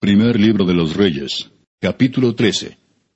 Primer libro de los Reyes, capítulo 13.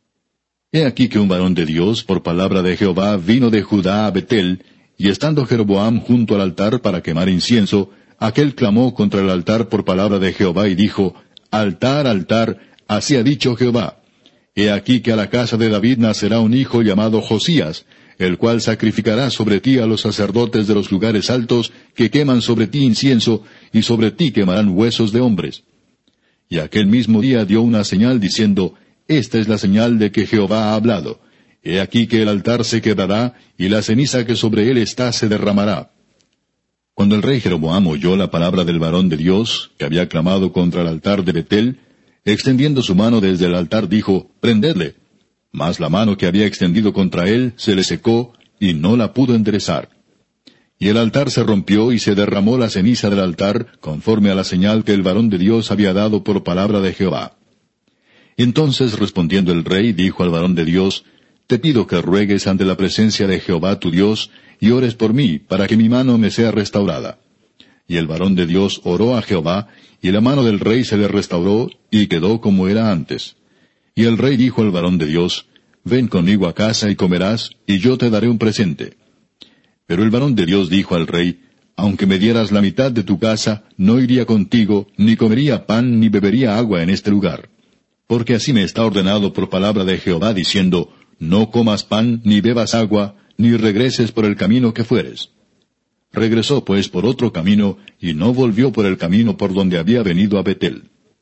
He aquí que un varón de Dios, por palabra de Jehová, vino de Judá a Betel, y estando Jeroboam junto al altar para quemar incienso, aquél clamó contra el altar por palabra de Jehová y dijo, Altar, altar, así ha dicho Jehová. He aquí que a la casa de David nacerá un hijo llamado Josías, el cual sacrificará sobre ti a los sacerdotes de los lugares altos, que queman sobre ti incienso, y sobre ti quemarán huesos de hombres. Y aquel mismo día dio una señal diciendo, Esta es la señal de que Jehová ha hablado. He aquí que el altar se quebrará, y la ceniza que sobre él está se derramará. Cuando el rey Jeroboam oyó la palabra del varón de Dios, que había clamado contra el altar de Betel, extendiendo su mano desde el altar dijo, Prendedle. Mas la mano que había extendido contra él se le secó, y no la pudo enderezar. Y el altar se rompió y se derramó la ceniza del altar, conforme a la señal que el varón de Dios había dado por palabra de Jehová. Entonces respondiendo el rey, dijo al varón de Dios, Te pido que ruegues ante la presencia de Jehová tu Dios, y ores por mí, para que mi mano me sea restaurada. Y el varón de Dios oró a Jehová, y la mano del rey se le restauró, y quedó como era antes. Y el rey dijo al varón de Dios, Ven conmigo a casa y comerás, y yo te daré un presente. Pero el varón de Dios dijo al rey, Aunque me dieras la mitad de tu casa, no iría contigo, ni comería pan, ni bebería agua en este lugar. Porque así me está ordenado por palabra de Jehová, diciendo, No comas pan, ni bebas agua, ni regreses por el camino que fueres. Regresó pues por otro camino, y no volvió por el camino por donde había venido a Betel.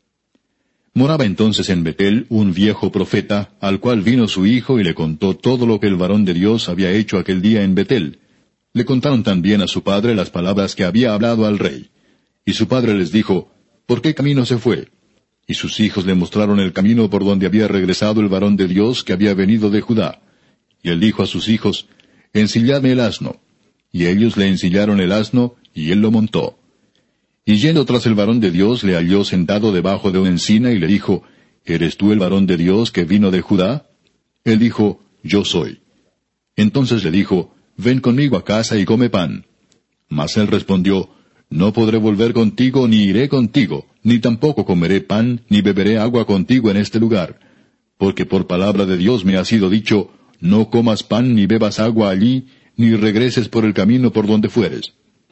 Moraba entonces en Betel un viejo profeta, al cual vino su hijo y le contó todo lo que el varón de Dios había hecho aquel día en Betel. Le contaron también a su padre las palabras que había hablado al rey. Y su padre les dijo, ¿Por qué camino se fue? Y sus hijos le mostraron el camino por donde había regresado el varón de Dios que había venido de Judá. Y él dijo a sus hijos, Ensilladme el asno. Y ellos le ensillaron el asno, y él lo montó. Y yendo tras el varón de Dios, le halló sentado debajo de una encina, y le dijo, ¿Eres tú el varón de Dios que vino de Judá? Él dijo, Yo soy. Entonces le dijo, Ven conmigo a casa y come pan. Mas él respondió, No podré volver contigo, ni iré contigo, ni tampoco comeré pan, ni beberé agua contigo en este lugar. Porque por palabra de Dios me ha sido dicho, No comas pan, ni bebas agua allí, ni regreses por el camino por donde fueres.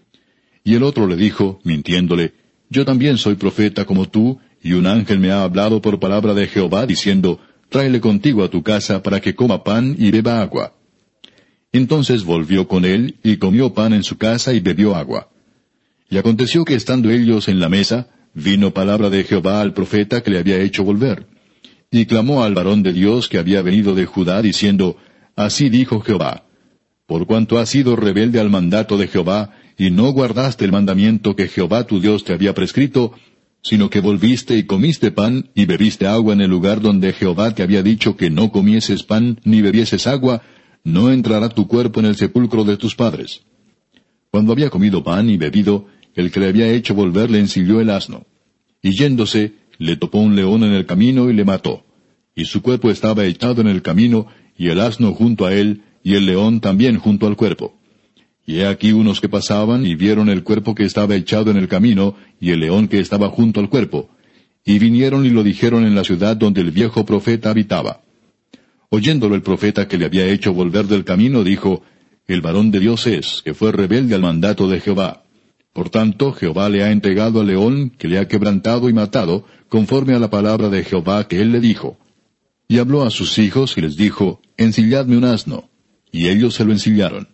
Y el otro le dijo, mintiéndole, Yo también soy profeta como tú, y un ángel me ha hablado por palabra de Jehová, diciendo, Tráele contigo a tu casa para que coma pan y beba agua. Entonces volvió con él, y comió pan en su casa y bebió agua. Y aconteció que estando ellos en la mesa, vino palabra de Jehová al profeta que le había hecho volver. Y clamó al varón de Dios que había venido de Judá, diciendo, Así dijo Jehová, Por cuanto has sido rebelde al mandato de Jehová, y no guardaste el mandamiento que Jehová tu Dios te había prescrito, sino que volviste y comiste pan, y bebiste agua en el lugar donde Jehová te había dicho que no comieses pan, ni bebieses agua, no entrará tu cuerpo en el sepulcro de tus padres. Cuando había comido pan y bebido, el que le había hecho volver le ensilló el asno. Y yéndose, le topó un león en el camino y le mató. Y su cuerpo estaba echado en el camino, y el asno junto a él, y el león también junto al cuerpo. Y he aquí unos que pasaban, y vieron el cuerpo que estaba echado en el camino, y el león que estaba junto al cuerpo. Y vinieron y lo dijeron en la ciudad donde el viejo profeta habitaba. Oyéndolo el profeta que le había hecho volver del camino, dijo, El varón de Dios es, que fue rebelde al mandato de Jehová. Por tanto, Jehová le ha entregado al león, que le ha quebrantado y matado, conforme a la palabra de Jehová que él le dijo. Y habló a sus hijos y les dijo, Ensilladme un asno. Y ellos se lo ensillaron.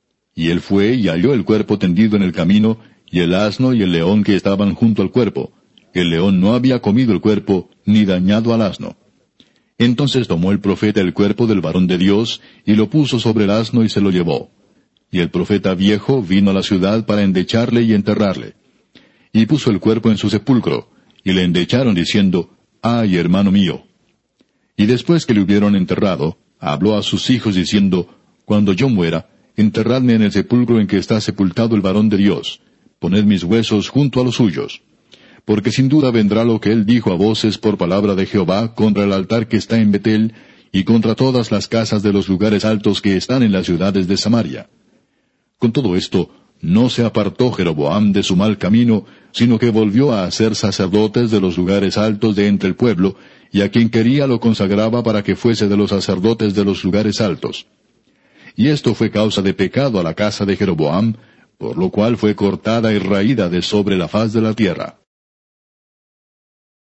Y él fue y halló el cuerpo tendido en el camino, y el asno y el león que estaban junto al cuerpo. El león no había comido el cuerpo, ni dañado al asno. Entonces tomó el profeta el cuerpo del varón de Dios, y lo puso sobre el asno y se lo llevó. Y el profeta viejo vino a la ciudad para endecharle y enterrarle. Y puso el cuerpo en su sepulcro, y le endecharon diciendo, Ay, hermano mío. Y después que le hubieron enterrado, habló a sus hijos diciendo, Cuando yo muera, enterradme en el sepulcro en que está sepultado el varón de Dios. Poned mis huesos junto a los suyos. Porque sin duda vendrá lo que él dijo a voces por palabra de Jehová contra el altar que está en Betel, y contra todas las casas de los lugares altos que están en las ciudades de Samaria. Con todo esto, no se apartó Jeroboam de su mal camino, sino que volvió a hacer sacerdotes de los lugares altos de entre el pueblo, y a quien quería lo consagraba para que fuese de los sacerdotes de los lugares altos. Y esto fue causa de pecado a la casa de Jeroboam, por lo cual fue cortada y raída de sobre la faz de la tierra.